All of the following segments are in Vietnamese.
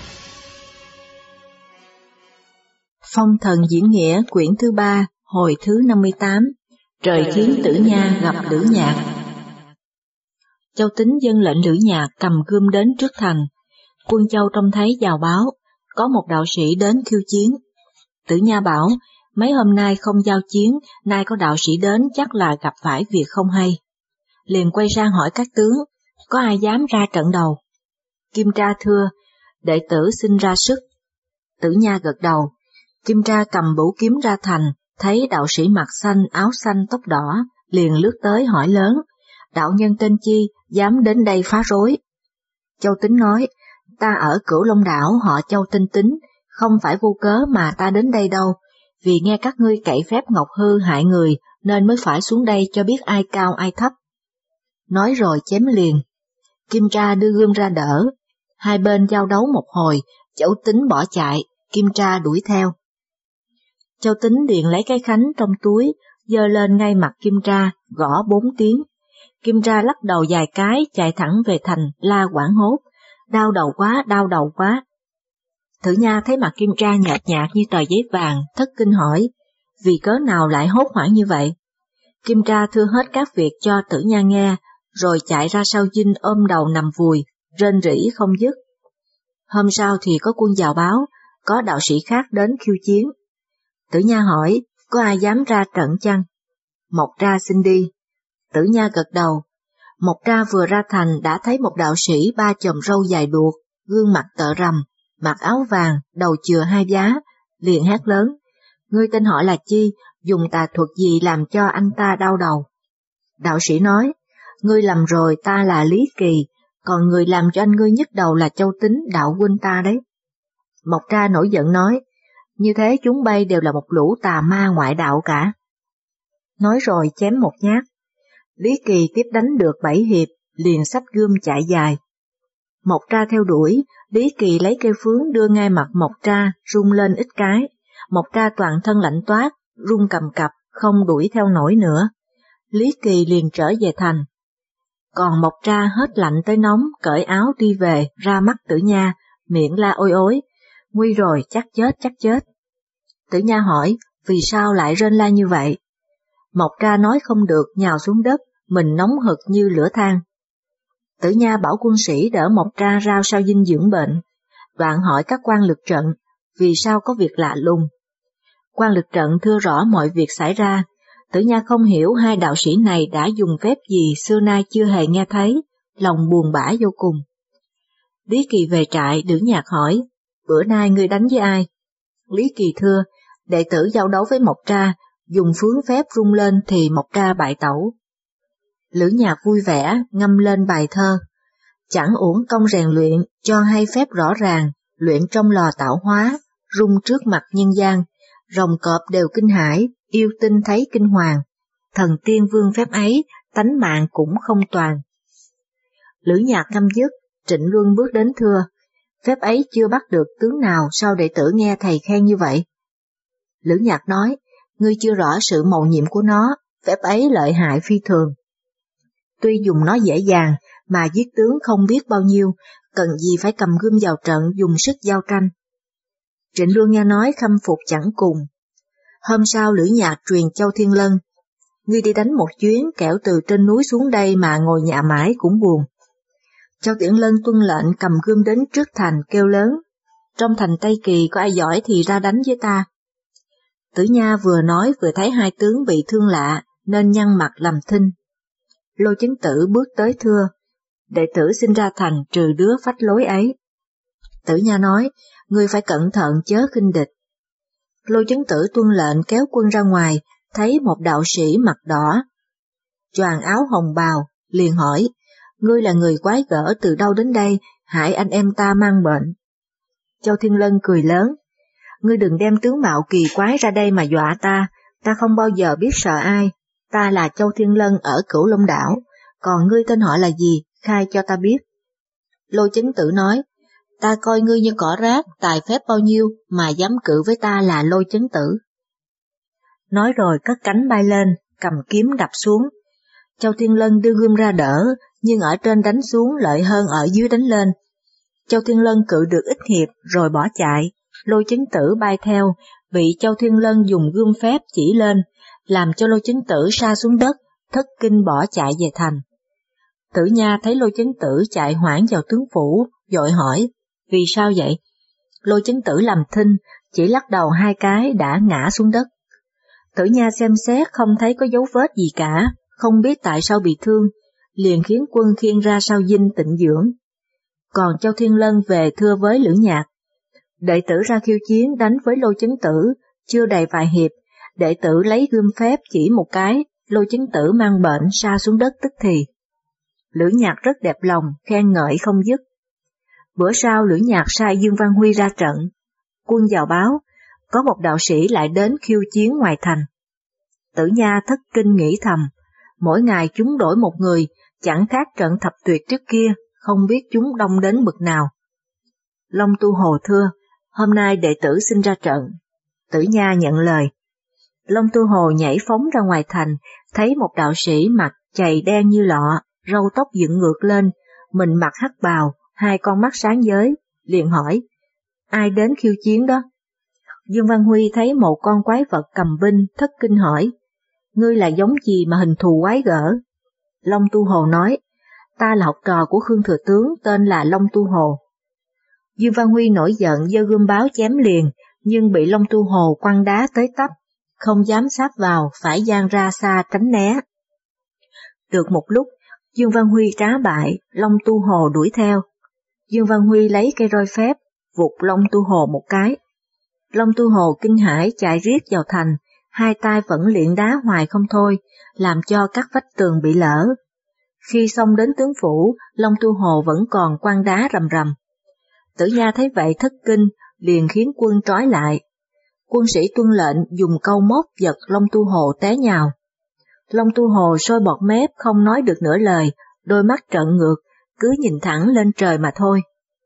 Phong thần diễn nghĩa quyển thứ 3, hồi thứ 58, trời khiến Tử Nha gặp Lữ Nhạc. Châu Tín dâng lệnh Lữ Nhạc cầm gươm đến trước thành. Quân Châu trông thấy vào báo, có một đạo sĩ đến khiêu chiến. Tử Nha bảo, mấy hôm nay không giao chiến, nay có đạo sĩ đến chắc là gặp phải việc không hay. Liền quay sang hỏi các tướng, có ai dám ra trận đầu? Kim Tra thưa, đệ tử xin ra sức. Tử Nha gật đầu. Kim Tra cầm bửu kiếm ra thành, thấy đạo sĩ mặt xanh, áo xanh, tóc đỏ, liền lướt tới hỏi lớn, đạo nhân tên chi, dám đến đây phá rối? Châu Tín nói, ta ở Cửu Long đảo họ Châu tên Tín, không phải vô cớ mà ta đến đây đâu, vì nghe các ngươi cậy phép ngọc hư hại người, nên mới phải xuống đây cho biết ai cao ai thấp. Nói rồi chém liền. Kim Tra đưa gươm ra đỡ, hai bên giao đấu một hồi, Châu Tín bỏ chạy, Kim Tra đuổi theo. Châu Tín liền lấy cái khánh trong túi, giơ lên ngay mặt Kim Tra, gõ 4 tiếng. Kim Tra lắc đầu vài cái, chạy thẳng về thành, la quảng hốt, đau đầu quá, đau đầu quá. Tử Nha thấy mặt Kim Tra nhợt nhạt như tờ giấy vàng, thất kinh hỏi, vì cớ nào lại hốt hoảng như vậy? Kim Tra thưa hết các việc cho Tử Nha nghe, rồi chạy ra sau dinh ôm đầu nằm vùi, rên rỉ không dứt. Hôm sau thì có quân vào báo, có đạo sĩ khác đến khiêu chiến. Tử Nha hỏi, có ai dám ra trận chăng? Mộc Tra xin đi. Tử Nha gật đầu. Mộc Tra vừa ra thành đã thấy một đạo sĩ ba chòm râu dài đuột, gương mặt tợ rằm, mặc áo vàng, đầu chừa 2 giá, liền hét lớn, ngươi tên họ là chi, dùng tà thuật gì làm cho anh ta đau đầu? Đạo sĩ nói, ngươi lầm rồi, ta là Lý Kỳ, còn người làm cho anh ngươi nhức đầu là Châu Tín, đạo huynh ta đấy. Mộc Tra nổi giận nói, như thế chúng bay đều là một lũ tà ma ngoại đạo cả. Nói rồi chém một nhát. Lý Kỳ tiếp đánh được 7 hiệp, liền xách gươm chạy dài. Mộc Tra theo đuổi, Lý Kỳ lấy cây phướng đưa ngay mặt Mộc Tra, rung lên ít cái. Mộc Tra toàn thân lạnh toát, rung cầm cập, không đuổi theo nổi nữa. Lý Kỳ liền trở về thành. Còn Mộc Tra hết lạnh tới nóng, cởi áo đi về, ra mắt Tử Nha, miệng la ôi ối, nguy rồi, chắc chết, chắc chết. Tử Nha hỏi, vì sao lại rên la như vậy? Mộc Tra nói không được, nhào xuống đất, mình nóng hực như lửa than. Tử Nha bảo quân sĩ đỡ Mộc Tra rao sau dinh dưỡng bệnh, đoạn hỏi các quan lực trận, vì sao có việc lạ lùng. Quan lực trận thưa rõ mọi việc xảy ra. Tử Nha không hiểu hai đạo sĩ này đã dùng phép gì xưa nay chưa hề nghe thấy, lòng buồn bã vô cùng. Lý Kỳ về trại, Lữ Nhạc hỏi, bữa nay ngươi đánh với ai? Lý Kỳ thưa, đệ tử giao đấu với Mộc Tra, dùng phướng phép rung lên thì Mộc Tra bại tẩu. Lữ Nhạc vui vẻ, ngâm lên bài thơ, chẳng uổng công rèn luyện, cho hay phép rõ ràng, luyện trong lò tạo hóa, rung trước mặt nhân gian, rồng cọp đều kinh hãi, yêu tinh thấy kinh hoàng, thần tiên vương phép ấy, tánh mạng cũng không toàn. Lữ Nhạc ngâm dứt, Trịnh Luân bước đến thưa, phép ấy chưa bắt được tướng nào, sao đệ tử nghe thầy khen như vậy? Lữ Nhạc nói, ngươi chưa rõ sự mầu nhiệm của nó, phép ấy lợi hại phi thường. Tuy dùng nó dễ dàng, mà giết tướng không biết bao nhiêu, cần gì phải cầm gươm vào trận dùng sức giao tranh. Trịnh Luân nghe nói khâm phục chẳng cùng. Hôm sau Lữ Nhạc truyền Châu Thiên Lân, ngươi đi đánh một chuyến, kẻo từ trên núi xuống đây mà ngồi nhạ mãi cũng buồn. Châu Tiễn Lân tuân lệnh cầm gươm đến trước thành kêu lớn, trong thành Tây Kỳ có ai giỏi thì ra đánh với ta. Tử Nha vừa nói vừa thấy hai tướng bị thương lạ, nên nhăn mặt làm thinh. Lô Chấn Tử bước tới thưa, đệ tử xin ra thành trừ đứa phách lối ấy. Tử Nha nói, ngươi phải cẩn thận chớ khinh địch. Lô Chấn Tử tuân lệnh kéo quân ra ngoài, thấy một đạo sĩ mặt đỏ, choàng áo hồng bào, liền hỏi, ngươi là người quái gở từ đâu đến đây, hại anh em ta mang bệnh. Châu Thiên Lân cười lớn, ngươi đừng đem tướng mạo kỳ quái ra đây mà dọa ta không bao giờ biết sợ ai, ta là Châu Thiên Lân ở Cửu Long đảo, còn ngươi tên họ là gì, khai cho ta biết. Lô Chấn Tử nói, ta coi ngươi như cỏ rác, tài phép bao nhiêu mà dám cự với ta là Lô Chấn Tử. Nói rồi cất cánh bay lên, cầm kiếm đập xuống. Châu Thiên Lân đưa gươm ra đỡ, nhưng ở trên đánh xuống lợi hơn ở dưới đánh lên. Châu Thiên Lân cự được ít hiệp rồi bỏ chạy, Lôi Chấn Tử bay theo, bị Châu Thiên Lân dùng gươm phép chỉ lên, làm cho Lôi Chấn Tử sa xuống đất, thất kinh bỏ chạy về thành. Tử Nha thấy Lôi Chấn Tử chạy hoảng vào tướng phủ, vội hỏi, vì sao vậy? Lôi Chấn Tử làm thinh, chỉ lắc đầu 2 cái đã ngã xuống đất. Tử Nha xem xét không thấy có dấu vết gì cả, không biết tại sao bị thương, liền khiến quân khiêng ra sau dinh tịnh dưỡng. Còn Châu Thiên Lân về thưa với Lữ Nhạc, đệ tử ra khiêu chiến đánh với Lôi Chấn Tử, chưa đầy vài hiệp, đệ tử lấy gươm phép chỉ một cái, Lôi Chấn Tử mang bệnh sa xuống đất tức thì. Lữ Nhạc rất đẹp lòng, khen ngợi không dứt. Bữa sau Lữ Nhạc sai Dương Văn Huy ra trận, quân vào báo, có một đạo sĩ lại đến khiêu chiến ngoài thành. Tử Nha thất kinh nghĩ thầm, mỗi ngày chúng đổi một người, chẳng khác trận thập tuyệt trước kia, không biết chúng đông đến bực nào. Long Tu Hồ thưa, hôm nay đệ tử xin ra trận. Tử Nha nhận lời. Long Tu Hồ nhảy phóng ra ngoài thành, thấy một đạo sĩ mặt chày đen như lọ, râu tóc dựng ngược lên, mình mặc hắc bào, 2 con mắt sáng giới, liền hỏi, ai đến khiêu chiến đó? Dương Văn Huy thấy một con quái vật cầm binh, thất kinh hỏi, ngươi là giống gì mà hình thù quái gở? Long Tu Hồ nói, ta là học trò của Khương Thừa Tướng, tên là Long Tu Hồ. Dương Văn Huy nổi giận giơ gươm báo chém liền, nhưng bị Long Tu Hồ quăng đá tới tấp, không dám sáp vào, phải giang ra xa tránh né. Được một lúc, Dương Văn Huy trá bại, Long Tu Hồ đuổi theo. Dương Văn Huy lấy cây roi phép, vụt Long Tu Hồ một cái. Long Tu Hồ kinh hãi chạy riết vào thành, 2 tay vẫn liệng đá hoài không thôi, làm cho các vách tường bị lở. Khi xông đến tướng phủ, Long Tu Hồ vẫn còn quăng đá rầm rầm. Tử Nha thấy vậy thất kinh, liền khiến quân trói lại. Quân sĩ tuân lệnh dùng câu móc giật Long Tu Hồ té nhào. Long Tu Hồ sôi bọt mép không nói được nửa lời, đôi mắt trợn ngược, cứ nhìn thẳng lên trời mà thôi.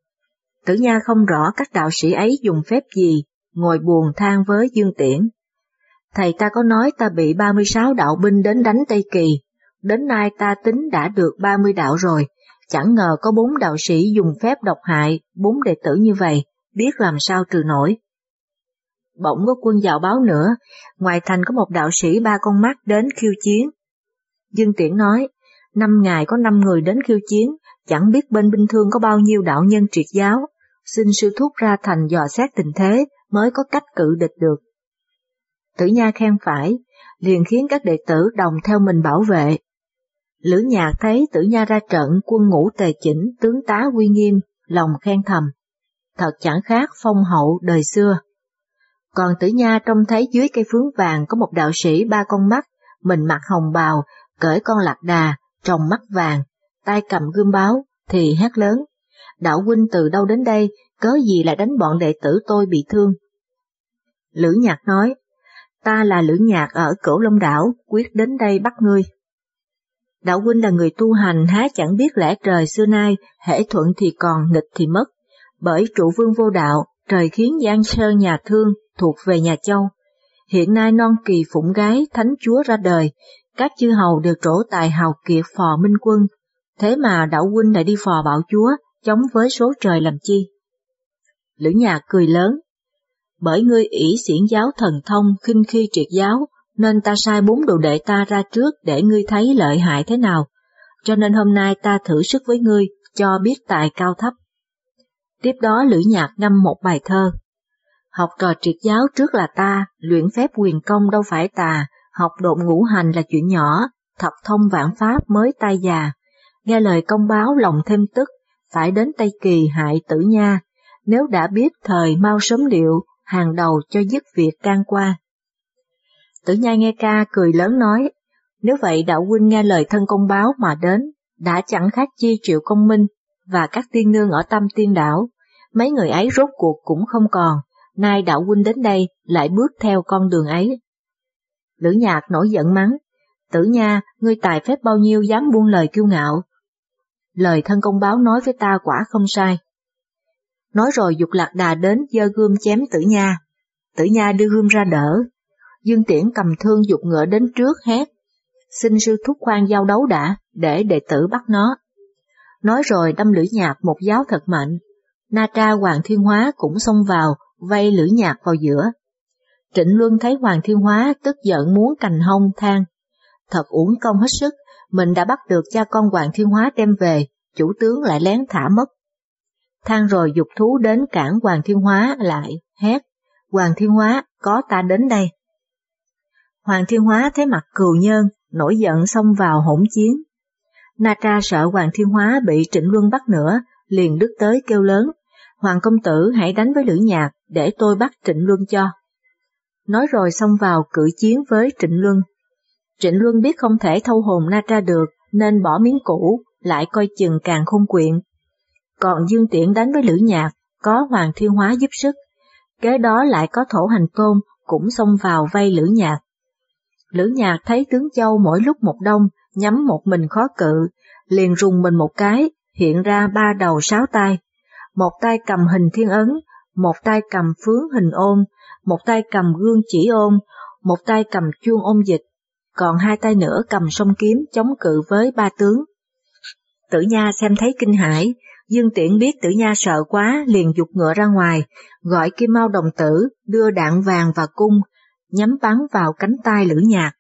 Tử Nha không rõ các đạo sĩ ấy dùng phép gì, ngồi buồn than với Dương Tiễn. Thầy ta có nói ta bị 36 đạo binh đến đánh Tây Kỳ, đến nay ta tính đã được 30 đạo rồi, chẳng ngờ có 4 đạo sĩ dùng phép độc hại 4 đệ tử như vậy, biết làm sao trừ nổi. Bỗng có quân vào báo nữa, ngoài thành có một đạo sĩ 3 con mắt đến khiêu chiến. Dương Tiễn nói, 5 ngày có 5 người đến khiêu chiến, chẳng biết bên binh thương có bao nhiêu đạo nhân triệt giáo, xin sư thúc ra thành dò xét tình thế mới có cách cự địch được. Tử Nha khen phải, liền khiến các đệ tử đồng theo mình bảo vệ. Lữ Nhạc thấy Tử Nha ra trận, quân ngũ tề chỉnh, tướng tá uy nghiêm, lòng khen thầm. Thật chẳng khác phong hậu đời xưa. Còn Tử Nha trông thấy dưới cây phướng vàng có một đạo sĩ 3 con mắt, mình mặc hồng bào, cởi con lạc đà, tròng mắt vàng, tay cầm gươm báo, thì hét lớn. Đạo huynh từ đâu đến đây, cớ gì lại đánh bọn đệ tử tôi bị thương? Lữ Nhạc nói, ta là Lữ Nhạc ở Cửu Long Đảo, quyết đến đây bắt ngươi. Đạo huynh là người tu hành, há chẳng biết lẽ trời xưa nay, hễ thuận thì còn, nghịch thì mất. Bởi trụ vương vô đạo, trời khiến Giang Sơn nhà Thương thuộc về nhà Châu. Hiện nay non kỳ phụng gái, thánh chúa ra đời, các chư hầu đều trổ tài hào kiệt phò minh quân. Thế mà đạo huynh lại đi phò bạo chúa, chống với số trời làm chi? Lữ Nhạc cười lớn. Bởi ngươi ỷ xiển giáo thần thông, khinh khi triệt giáo, nên ta sai 4 đồ đệ ta ra trước để ngươi thấy lợi hại thế nào. Cho nên hôm nay ta thử sức với ngươi, cho biết tài cao thấp. Tiếp đó Lữ Nhạc ngâm một bài thơ. Học trò triệt giáo trước là ta, luyện phép quyền công đâu phải tà, học độn ngũ hành là chuyện nhỏ, thập thông vạn pháp mới tai già. Nghe lời công báo lòng thêm tức, phải đến Tây Kỳ hại Tử Nha, nếu đã biết thời mau sớm liệu, hàng đầu cho dứt việc can qua. Tử Nha nghe ca cười lớn nói, nếu vậy đạo huynh nghe lời thân công báo mà đến, đã chẳng khác chi Triệu Công Minh và các tiên nương ở Tam Tiên Đảo, mấy người ấy rốt cuộc cũng không còn, nay đạo huynh đến đây lại bước theo con đường ấy. Lữ Nhạc nổi giận mắng, Tử Nha, ngươi tài phép bao nhiêu dám buông lời kiêu ngạo. Lời thân công báo nói với ta quả không sai. Nói rồi giục lạc đà đến giơ gươm chém Tử Nha. Tử Nha đưa gươm ra đỡ. Dương Tiễn cầm thương giục ngựa đến trước hét, xin sư thúc khoan giao đấu đã, để đệ tử bắt nó. Nói rồi đâm Lữ Nhạc một giáo thật mạnh. Na Tra Hoàng Thiên Hóa cũng xông vào, vây Lữ Nhạc vào giữa. Trịnh Luân thấy Hoàng Thiên Hóa tức giận muốn cành hông than. Thật uổng công hết sức, mình đã bắt được cha con Hoàng Thiên Hóa đem về, chủ tướng lại lén thả mất. Than rồi giục thú đến cản Hoàng Thiên Hóa lại, hét, Hoàng Thiên Hóa, có ta đến đây. Hoàng Thiên Hóa thấy mặt cừu nhơn, nổi giận xông vào hỗn chiến. Na Tra sợ Hoàng Thiên Hóa bị Trịnh Luân bắt nữa, liền đứt tới kêu lớn, Hoàng công tử hãy đánh với Lữ Nhạc để tôi bắt Trịnh Luân cho. Nói rồi xông vào cự chiến với Trịnh Luân. Trịnh Luân biết không thể thâu hồn Na Tra được nên bỏ miếng cũ, lại coi chừng càng khôn quyện. Còn Dương Tiễn đánh với Lữ Nhạc, có Hoàng Thiên Hóa giúp sức. Kế đó lại có Thổ Hành Tôn cũng xông vào vây Lữ Nhạc. Lữ Nhạc thấy tướng Châu mỗi lúc một đông, nhắm một mình khó cự, liền rùng mình một cái, hiện ra 3 đầu 6 tay. Một tay cầm hình thiên ấn, một tay cầm phướng hình ôn, một tay cầm gương chỉ ôn, một tay cầm chuông ôn dịch, còn 2 tay nữa cầm song kiếm chống cự với 3 tướng. Tử Nha xem thấy kinh hãi, Dương Tiễn biết Tử Nha sợ quá liền giục ngựa ra ngoài, gọi Kim Mao đồng tử đưa đạn vàng và cung, nhắm bắn vào cánh tay Lữ Nhạc.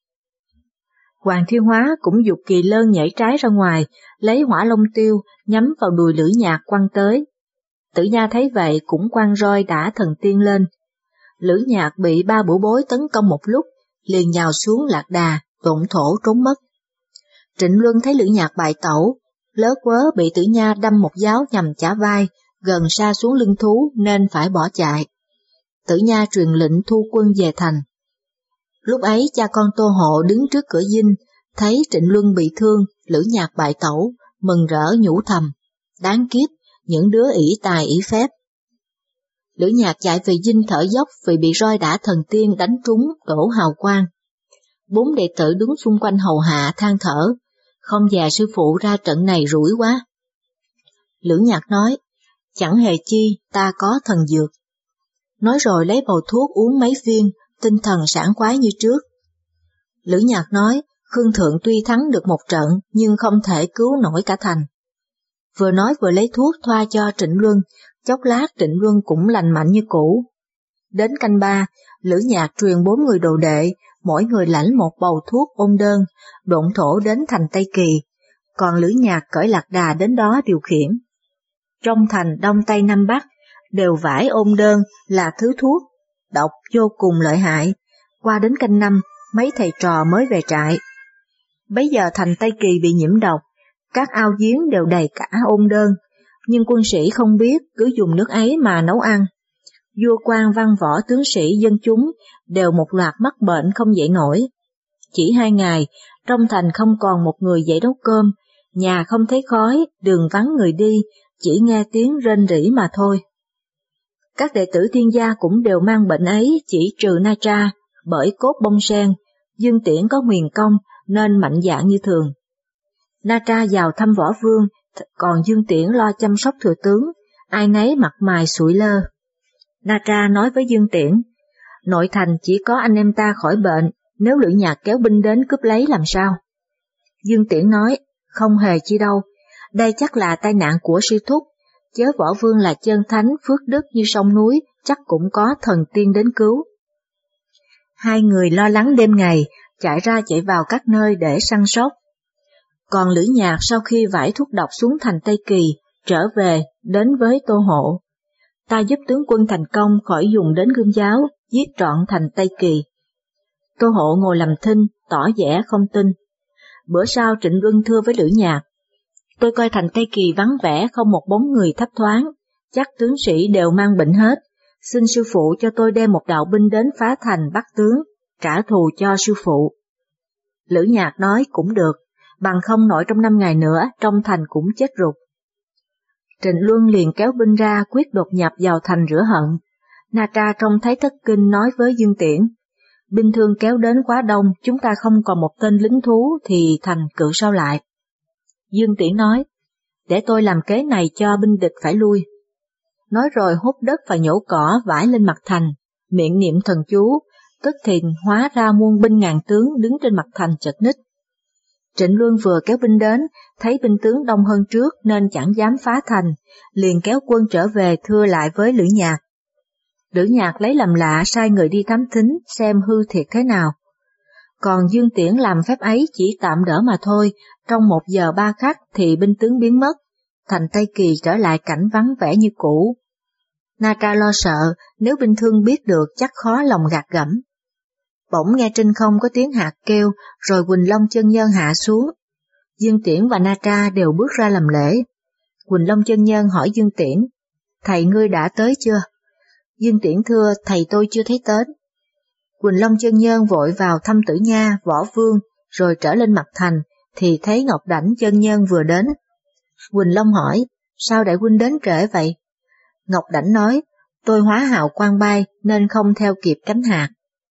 Hoàng Thiên Hóa cũng giục Kỳ Lân nhảy trái ra ngoài, lấy hỏa long tiêu nhắm vào đùi Lữ Nhạc quăng tới. Tử Nha thấy vậy cũng quăng roi đả thần tiên lên. Lữ Nhạc bị 3 bửu bối tấn công một lúc, liền nhào xuống lạc đà, tụng thổ trốn mất. Trịnh Luân thấy Lữ Nhạc bại tẩu, lớ quớ bị Tử Nha đâm một giáo nhằm chả vai, gần sa xuống lưng thú nên phải bỏ chạy. Tử Nha truyền lệnh thu quân về thành. Lúc ấy cha con Tô Hộ đứng trước cửa dinh, thấy Trịnh Luân bị thương, Lữ Nhạc bại tẩu, mừng rỡ nhủ thầm, đáng kiếp, những đứa ỷ tài ỷ phép. Lữ Nhạc chạy về dinh thở dốc vì bị roi đả thần tiên đánh trúng đổ hào quang. 4 đệ tử đứng xung quanh hầu hạ than thở, không dè sư phụ ra trận này rủi quá. Lữ Nhạc nói, chẳng hề chi, ta có thần dược. Nói rồi lấy bầu thuốc uống mấy viên, tinh thần sảng khoái như trước. Lữ Nhạc nói, Khương Thượng tuy thắng được một trận nhưng không thể cứu nổi cả thành. Vừa nói vừa lấy thuốc thoa cho Trịnh Luân, chốc lát Trịnh Luân cũng lành mạnh như cũ. Đến canh 3, Lữ Nhạc truyền 4 người đồ đệ, mỗi người lãnh một bầu thuốc ôn đơn, độn thổ đến thành Tây Kỳ, còn Lữ Nhạc cởi lạc đà đến đó điều khiển. Trong thành Đông Tây Nam Bắc, đều vải ôn đơn là thứ thuốc, độc vô cùng lợi hại. Qua đến canh 5, mấy thầy trò mới về trại. Bấy giờ thành Tây Kỳ bị nhiễm độc, các ao giếng đều đầy cả ôn đơn, nhưng quân sĩ không biết cứ dùng nước ấy mà nấu ăn. Vua quan văn võ tướng sĩ dân chúng đều một loạt mắc bệnh không dậy nổi. Chỉ 2 ngày, trong thành không còn một người dậy nấu cơm, nhà không thấy khói, đường vắng người đi, chỉ nghe tiếng rên rỉ mà thôi. Các đệ tử Thiên gia cũng đều mang bệnh ấy, chỉ trừ Na Tra, bởi cốt bông sen, Dương Tiễn có huyền công nên mạnh dạn như thường. Na Tra vào thăm Võ Vương, còn Dương Tiễn lo chăm sóc thừa tướng, ai nấy mặt mày sụi lơ. Na Tra nói với Dương Tiễn, nội thành chỉ có anh em ta khỏi bệnh, nếu Lữ Nhạc kéo binh đến cướp lấy làm sao? Dương Tiễn nói, không hề chi đâu, đây chắc là tai nạn của sư thúc, chớ Võ Vương là chân thánh phước đức như sông núi, chắc cũng có thần tiên đến cứu. 2 người lo lắng đêm ngày, chạy ra chạy vào các nơi để săn sóc. Còn Lữ Nhạc sau khi vải thuốc độc xuống thành Tây Kỳ, trở về, đến với Tô Hộ. Ta giúp tướng quân thành công khỏi dùng đến gươm giáo, giết trọn thành Tây Kỳ. Tô Hộ ngồi làm thinh, tỏ vẻ không tin. Bữa sau Trịnh Luân thưa với Lữ Nhạc, tôi coi thành Tây Kỳ vắng vẻ không một bóng người thấp thoáng, chắc tướng sĩ đều mang bệnh hết, xin sư phụ cho tôi đem một đạo binh đến phá thành bắt tướng, trả thù cho sư phụ. Lữ Nhạc nói cũng được, bằng không nội trong 5 ngày nữa trong thành cũng chết rụt. Trịnh Luân liền kéo binh ra quyết đột nhập vào thành rửa hận. Na Tra trông thấy thất kinh nói với Dương Tiễn, binh thương kéo đến quá đông, chúng ta không còn một tên lính thú thì thành cự sao lại. Dương Tiễn nói, để tôi làm kế này cho binh địch phải lui. Nói rồi hút đất và nhổ cỏ vải lên mặt thành, miệng niệm thần chú, tức thì hóa ra muôn binh ngàn tướng đứng trên mặt thành chật ních. Trịnh Luân vừa kéo binh đến, thấy binh tướng đông hơn trước nên chẳng dám phá thành, liền kéo quân trở về thưa lại với Lữ Nhạc. Lữ Nhạc lấy làm lạ sai người đi thám thính xem hư thiệt thế nào. Còn Dương Tiễn làm phép ấy chỉ tạm đỡ mà thôi, trong 1 giờ 3 khắc thì binh tướng biến mất, thành Tây Kỳ trở lại cảnh vắng vẻ như cũ. Na Tra lo sợ nếu binh thương biết được chắc khó lòng gạt gẫm. Bỗng nghe trên không có tiếng hạt kêu, rồi Quỳnh Long chân nhân hạ xuống. Dương Tiễn và Na Tra đều bước ra làm lễ. Quỳnh Long chân nhân hỏi Dương Tiễn, thầy ngươi đã tới chưa? Dương Tiễn thưa, thầy tôi chưa thấy đến. Quỳnh Long chân nhân vội vào thăm Tử Nha, Võ Vương, rồi trở lên mặt thành, thì thấy Ngọc Đảnh chân nhân vừa đến. Quỳnh Long hỏi, sao đại huynh đến trễ vậy? Ngọc Đảnh nói, tôi hóa hào quang bay nên không theo kịp cánh hạt.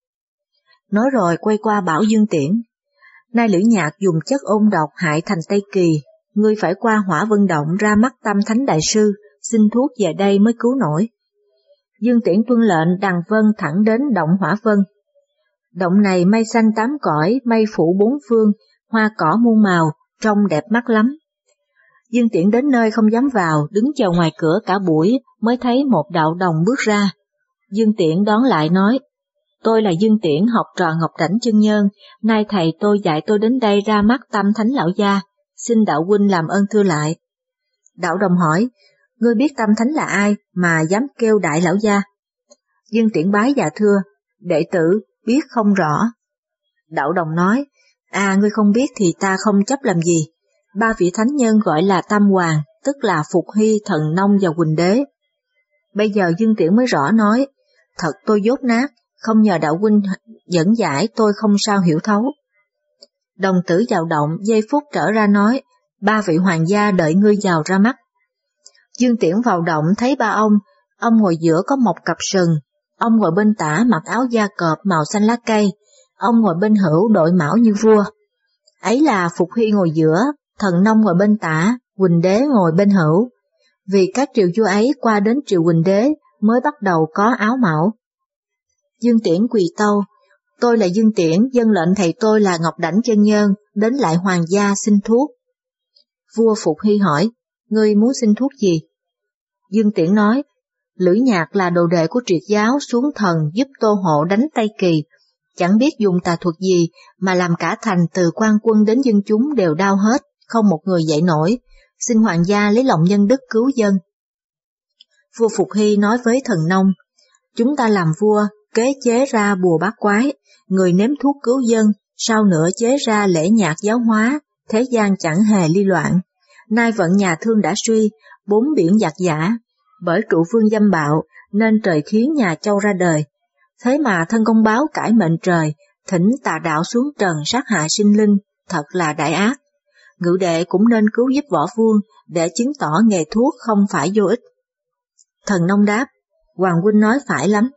Nói rồi quay qua bảo Dương Tiễn, nay Lữ Nhạc dùng chất ôn độc hại thành Tây Kỳ, ngươi phải qua Hỏa Vân Động ra mắt Tam Thánh Đại Sư, xin thuốc về đây mới cứu nổi. Dương Tiễn tuân lệnh đằng vân thẳng đến động Hỏa Vân. Động này mây xanh 8 cõi, mây phủ 4 phương, hoa cỏ muôn màu, trông đẹp mắt lắm. Dương Tiễn đến nơi không dám vào, đứng chờ ngoài cửa cả buổi mới thấy một đạo đồng bước ra. Dương Tiễn đón lại nói, tôi là Dương Tiễn, học trò Ngọc Đảnh chân nhân, nay thầy tôi dạy tôi đến đây ra mắt Tam Thánh lão gia, xin đạo huynh làm ơn thưa lại. Đạo đồng hỏi, ngươi biết Tam Thánh là ai mà dám kêu đại lão gia? Dương Tiễn bái dạ thưa, đệ tử biết không rõ. Đạo đồng nói, ngươi không biết thì ta không chấp làm gì. 3 vị thánh nhân gọi là Tam Hoàng, tức là Phục Hy, Thần Nông và Quỳnh Đế. Bây giờ Dương Tiễn mới rõ nói, thật tôi dốt nát, không nhờ đạo huynh dẫn giải tôi không sao hiểu thấu. Đồng tử vào động, giây phút trở ra nói, 3 vị hoàng gia đợi ngươi vào ra mắt. Dương Tiễn vào động thấy 3 ông ngồi giữa có một cặp sừng, ông ngồi bên tả mặc áo da cọp màu xanh lá cây, ông ngồi bên hữu đội mão như vua. Ấy là Phục Hy ngồi giữa, Thần Nông ngồi bên tả, Quỳnh Đế ngồi bên hữu. Vì các triều vua ấy qua đến triều Quỳnh Đế mới bắt đầu có áo mão. Dương Tiễn quỳ tâu, tôi là Dương Tiễn, dân lệnh thầy tôi là Ngọc Đảnh chân nhân, đến lại hoàng gia xin thuốc. Vua Phục Hy hỏi, ngươi muốn xin thuốc gì? Dương Tiễn nói, Lữ Nhạc là đồ đệ của triệt giáo xuống thần giúp Tô Hộ đánh Tây Kỳ, chẳng biết dùng tà thuật gì mà làm cả thành từ quan quân đến dân chúng đều đau hết, không một người dậy nổi, xin hoàng gia lấy lòng nhân đức cứu dân. Vua Phục Hy nói với Thần Nông, chúng ta làm vua, kế chế ra bùa bát quái, người nếm thuốc cứu dân, sau nữa chế ra lễ nhạc giáo hóa, thế gian chẳng hề ly loạn. Nay vận nhà Thương đã suy, 4 biển giặc giả, bởi trụ vương dâm bạo nên trời khiến nhà Châu ra đời. Thế mà thân công báo cãi mệnh trời, thỉnh tà đạo xuống trần sát hại sinh linh, thật là đại ác. Ngự đệ cũng nên cứu giúp võ vương để chứng tỏ nghề thuốc không phải vô ích. Thần Nông đáp, Hoàng huynh nói phải lắm.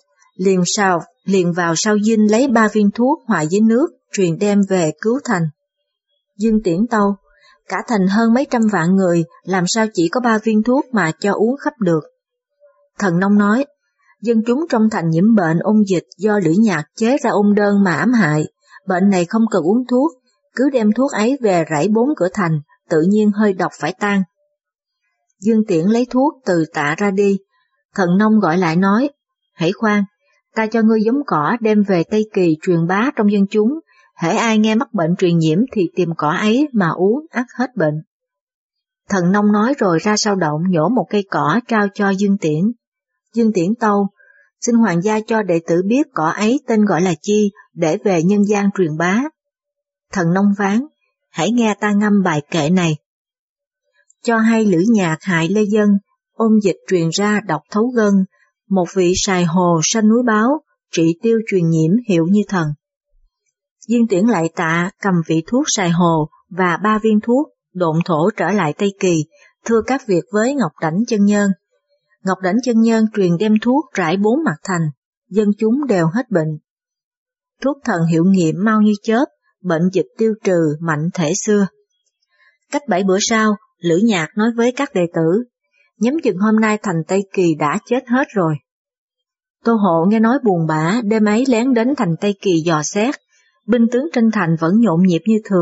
Liền vào sau dinh lấy 3 viên thuốc hòa với nước, truyền đem về cứu thành. Dương Tiễn tâu, cả thành hơn mấy trăm vạn người, làm sao chỉ có 3 viên thuốc mà cho uống khắp được. Thần Nông nói, dân chúng trong thành nhiễm bệnh ôn dịch do Lữ Nhạc chế ra ôn đơn mà ám hại, bệnh này không cần uống thuốc, cứ đem thuốc ấy về rải 4 cửa thành, tự nhiên hơi độc phải tan. Dương Tiễn lấy thuốc từ tạ ra đi, Thần Nông gọi lại nói, hãy khoan, ta cho ngươi giống cỏ đem về Tây Kỳ truyền bá trong dân chúng, hễ ai nghe mắc bệnh truyền nhiễm thì tìm cỏ ấy mà uống ắt hết bệnh. Thần Nông nói rồi ra sau động nhổ một cây cỏ trao cho Dương Tiễn. Dương Tiễn tâu, xin hoàng gia cho đệ tử biết cỏ ấy tên gọi là chi, để về nhân gian truyền bá. Thần Nông phán, hãy nghe ta ngâm bài kệ này. Cho hay Lữ Nhạc hại lê dân, ôn dịch truyền ra độc thấu gân, một vị sài hồ sanh núi báo, trị tiêu truyền nhiễm hiệu như thần. Dương Tiễn lại tạ cầm vị thuốc sài hồ và 3 viên thuốc, độn thổ trở lại Tây Kỳ, thưa các việc với Ngọc Đảnh chân nhân. Ngọc Đảnh chân nhân truyền đem thuốc rải 4 mặt thành, dân chúng đều hết bệnh. Thuốc thần hiệu nghiệm mau như chớp, bệnh dịch tiêu trừ mạnh thể xưa. Cách 7 bữa sau, Lữ Nhạc nói với các đệ tử, nhắm chừng hôm nay thành Tây Kỳ đã chết hết rồi. Tô Hộ nghe nói buồn bã, đêm ấy lén đến thành Tây Kỳ dò xét, binh tướng trên thành vẫn nhộn nhịp như thường,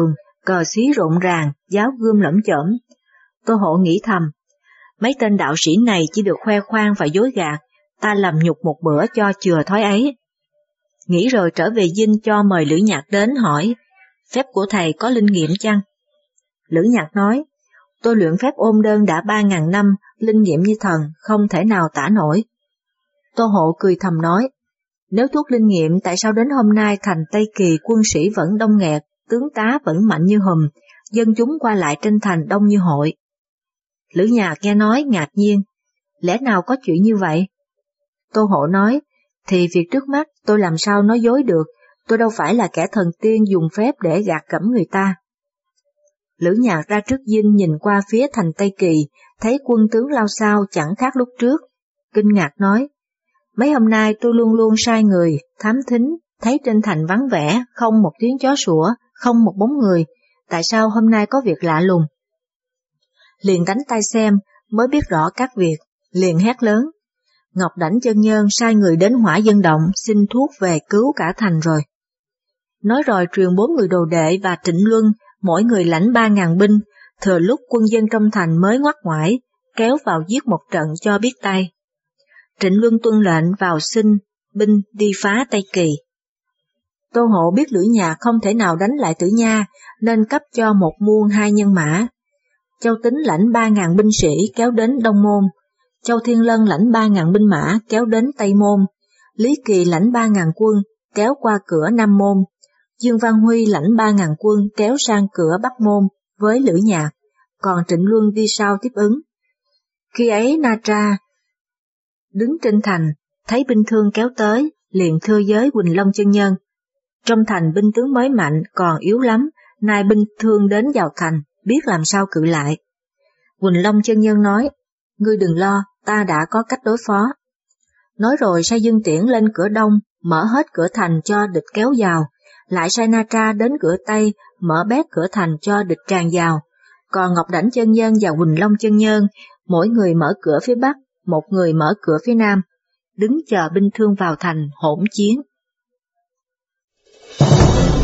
cờ xí rộn ràng, giáo gươm lởm chởm. Tô Hộ nghĩ thầm, mấy tên đạo sĩ này chỉ được khoe khoang và dối gạt, ta làm nhục một bữa cho chừa thói ấy. Nghĩ rồi trở về dinh cho mời Lữ Nhạc đến hỏi, phép của thầy có linh nghiệm chăng? Lữ Nhạc nói, tôi luyện phép ôn đơn đã 3.000 năm, linh nghiệm như thần, không thể nào tả nổi. Tô Hộ cười thầm nói, nếu thuốc linh nghiệm tại sao đến hôm nay thành Tây Kỳ quân sĩ vẫn đông nghẹt, tướng tá vẫn mạnh như hùm, dân chúng qua lại trên thành đông như hội. Lữ Nhạc nghe nói ngạc nhiên, lẽ nào có chuyện như vậy? Tô Hộ nói, thì việc trước mắt tôi làm sao nói dối được, tôi đâu phải là kẻ thần tiên dùng phép để gạt gẫm người ta. Lữ Nhạc ra trước dinh nhìn qua phía thành Tây Kỳ, thấy quân tướng lao xao chẳng khác lúc trước. Kinh ngạc nói, mấy hôm nay tôi luôn luôn sai người, thám thính, thấy trên thành vắng vẻ, không một tiếng chó sủa, không một bóng người, tại sao hôm nay có việc lạ lùng? Liền đánh tay xem, mới biết rõ các việc, liền hét lớn. Ngọc Đảnh Chân Nhân sai người đến Hỏa Dân Động xin thuốc về cứu cả thành rồi. Nói rồi truyền 4 người đồ đệ và Trịnh Luân, mỗi người lãnh 3.000 binh, thừa lúc quân dân trong thành mới ngoắt ngoải, kéo vào giết một trận cho biết tay. Trịnh Luân tuân lệnh vào xin binh đi phá Tây Kỳ. Tô Hộ biết Lữ Nhạc không thể nào đánh lại Tử Nha, nên cấp cho 1 muôn 2 nhân mã. Châu Tính lãnh 3.000 binh sĩ kéo đến Đông Môn, Châu Thiên Lân lãnh 3.000 binh mã kéo đến Tây Môn, Lý Kỳ lãnh 3.000 quân kéo qua cửa Nam Môn, Dương Văn Huy lãnh 3.000 quân kéo sang cửa Bắc Môn với Lữ Nhạc, còn Trịnh Luân đi sau tiếp ứng. Khi ấy Na Tra đứng trên thành, thấy binh thương kéo tới, liền thưa với Quỳnh Long Chân Nhân. Trong thành binh tướng mới mạnh còn yếu lắm, nay binh thương đến vào thành, biết làm sao cự lại. Quỳnh Long Chân Nhân nói, ngươi đừng lo, ta đã có cách đối phó. Nói rồi sai Dương Tiễn lên cửa đông, mở hết cửa thành cho địch kéo vào, lại sai Na Tra đến cửa tây, mở bét cửa thành cho địch tràn vào. Còn Ngọc Đảnh Chân Nhân và Quỳnh Long Chân Nhân, mỗi người mở cửa phía bắc, một người mở cửa phía nam, đứng chờ binh thương vào thành hỗn chiến.